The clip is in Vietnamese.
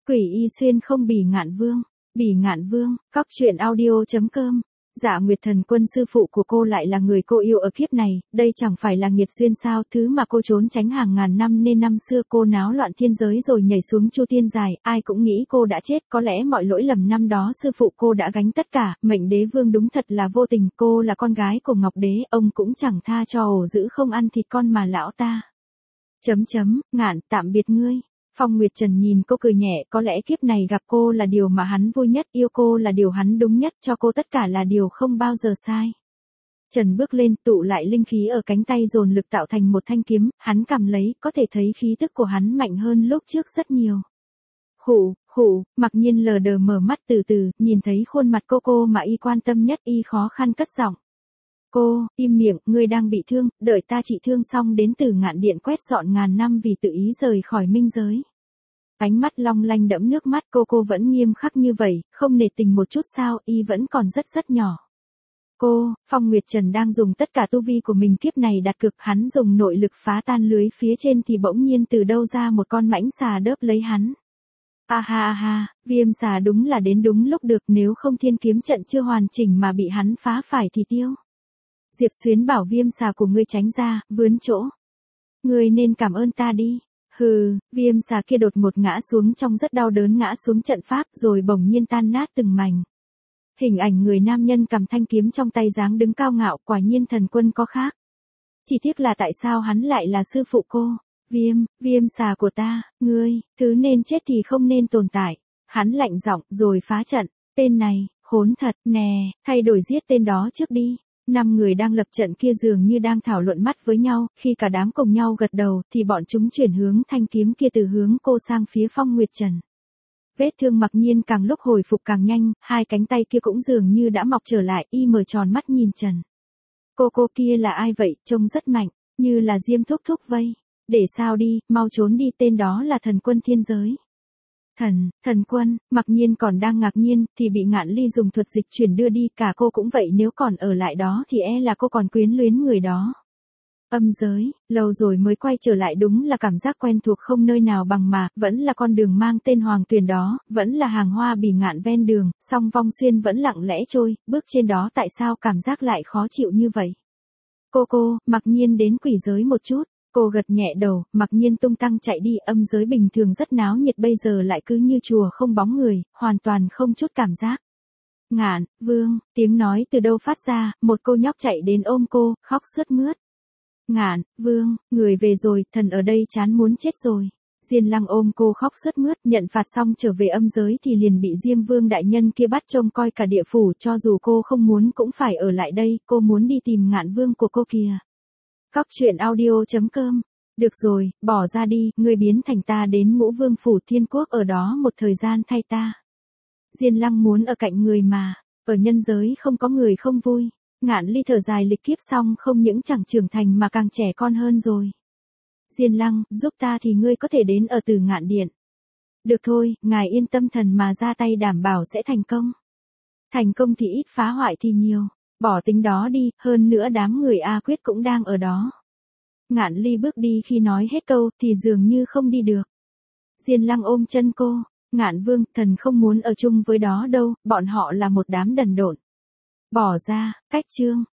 Quỷ y xuyên không bỉ ngạn vương. Bỉ ngạn vương, cóc truyện audio.com. Dạ Nguyệt Thần Quân sư phụ của cô lại là người cô yêu ở kiếp này, đây chẳng phải là nghiệt duyên sao, thứ mà cô trốn tránh hàng ngàn năm nên năm xưa cô náo loạn thiên giới rồi nhảy xuống chu tiên dài, ai cũng nghĩ cô đã chết, có lẽ mọi lỗi lầm năm đó sư phụ cô đã gánh tất cả, mệnh đế vương đúng thật là vô tình, cô là con gái của Ngọc Đế, ông cũng chẳng tha cho ổ dữ không ăn thịt con mà lão ta. Ngạn, tạm biệt ngươi. Phong Nguyệt Trần nhìn cô cười nhẹ, có lẽ kiếp này gặp cô là điều mà hắn vui nhất, yêu cô là điều hắn đúng nhất, cho cô tất cả là điều không bao giờ sai. Trần bước lên, tụ lại linh khí ở cánh tay dồn lực tạo thành một thanh kiếm, hắn cầm lấy, có thể thấy khí tức của hắn mạnh hơn lúc trước rất nhiều. Mặc Nhiên lờ đờ mở mắt từ từ, nhìn thấy khuôn mặt cô mà y quan tâm nhất, y khó khăn cất giọng. Cô, im miệng, ngươi đang bị thương, đợi ta trị thương xong đến Từ Ngạn Điện quét dọn ngàn năm vì tự ý rời khỏi minh giới. Ánh mắt long lanh đẫm nước mắt, cô vẫn nghiêm khắc như vậy, không nể tình một chút sao, y vẫn còn rất nhỏ. Phong Nguyệt Trần đang dùng tất cả tu vi của mình kiếp này đặt cược, hắn dùng nội lực phá tan lưới phía trên thì bỗng nhiên từ đâu ra một con mãnh xà đớp lấy hắn. Viêm xà đúng là đến đúng lúc được, nếu không thiên kiếm trận chưa hoàn chỉnh mà bị hắn phá phải thì tiêu. Diệp Xuyến bảo viêm xà của ngươi tránh ra, vướn chỗ. Ngươi nên cảm ơn ta đi. Viêm xà kia đột ngột ngã xuống trong rất đau đớn, ngã xuống trận pháp rồi bỗng nhiên tan nát từng mảnh. Hình ảnh người nam nhân cầm thanh kiếm trong tay dáng đứng cao ngạo, quả nhiên thần quân có khác. Chỉ tiếc là tại sao hắn lại là sư phụ cô. Viêm xà của ta, ngươi, thứ nên chết thì không nên tồn tại. Hắn lạnh giọng rồi phá trận, tên này, khốn thật, nè, thay đổi giết tên đó trước đi. 5 người đang lập trận kia dường như đang thảo luận mắt với nhau, khi cả đám cùng nhau gật đầu thì bọn chúng chuyển hướng thanh kiếm kia từ hướng cô sang phía Phong Nguyệt Trần. Vết thương Mặc Nhiên càng lúc hồi phục càng nhanh, hai cánh tay kia cũng dường như đã mọc trở lại, y mở tròn mắt nhìn Trần. Cô kia là ai vậy, trông rất mạnh, như là Diêm thúc vây. Để sao đi, mau trốn đi, tên đó là thần quân thiên giới. Thần quân, Mặc Nhiên còn đang ngạc nhiên, thì bị Ngạn Ly dùng thuật dịch chuyển đưa đi, cả cô cũng vậy, nếu còn ở lại đó thì là cô còn quyến luyến người đó. Âm giới, lâu rồi mới quay trở lại, đúng là cảm giác quen thuộc không nơi nào bằng mà, vẫn là con đường mang tên Hoàng Tuyền đó, vẫn là hàng hoa bỉ ngạn ven đường, song Vong Xuyên vẫn lặng lẽ trôi, bước trên đó tại sao cảm giác lại khó chịu như vậy. Mặc Nhiên đến quỷ giới một chút. Cô gật nhẹ đầu, Mặc Nhiên tung tăng chạy đi, âm giới bình thường rất náo nhiệt bây giờ lại cứ như chùa không bóng người, hoàn toàn không chút cảm giác. Ngạn vương, tiếng nói từ đâu phát ra, một cô nhóc chạy đến ôm cô, khóc sướt mướt. Ngạn vương, người về rồi, thần ở đây chán muốn chết rồi. Diên Lăng ôm cô khóc sướt mướt, nhận phạt xong trở về âm giới thì liền bị Diêm Vương đại nhân kia bắt trông coi cả địa phủ, cho dù cô không muốn cũng phải ở lại đây, cô muốn đi tìm Ngạn vương của cô kìa. Cóc truyện audio.com. Được rồi, bỏ ra đi, ngươi biến thành ta đến Ngũ Vương phủ Thiên Quốc ở đó một thời gian thay ta. Diên Lăng muốn ở cạnh người mà, ở nhân giới không có người không vui. Ngạn Ly thở dài, lịch kiếp xong không những chẳng trưởng thành mà càng trẻ con hơn rồi. Diên Lăng, giúp ta thì ngươi có thể đến ở Từ Ngạn Điện. Được thôi, ngài yên tâm, thần mà ra tay đảm bảo sẽ thành công. Thành công thì ít, phá hoại thì nhiều. Bỏ tính đó đi, hơn nữa đám người A Quyết cũng đang ở đó. Ngạn Ly bước đi, khi nói hết câu thì dường như không đi được. Diên Lăng ôm chân cô, Ngạn vương, thần không muốn ở chung với đó đâu, bọn họ là một đám đần độn. Bỏ ra, cách chương.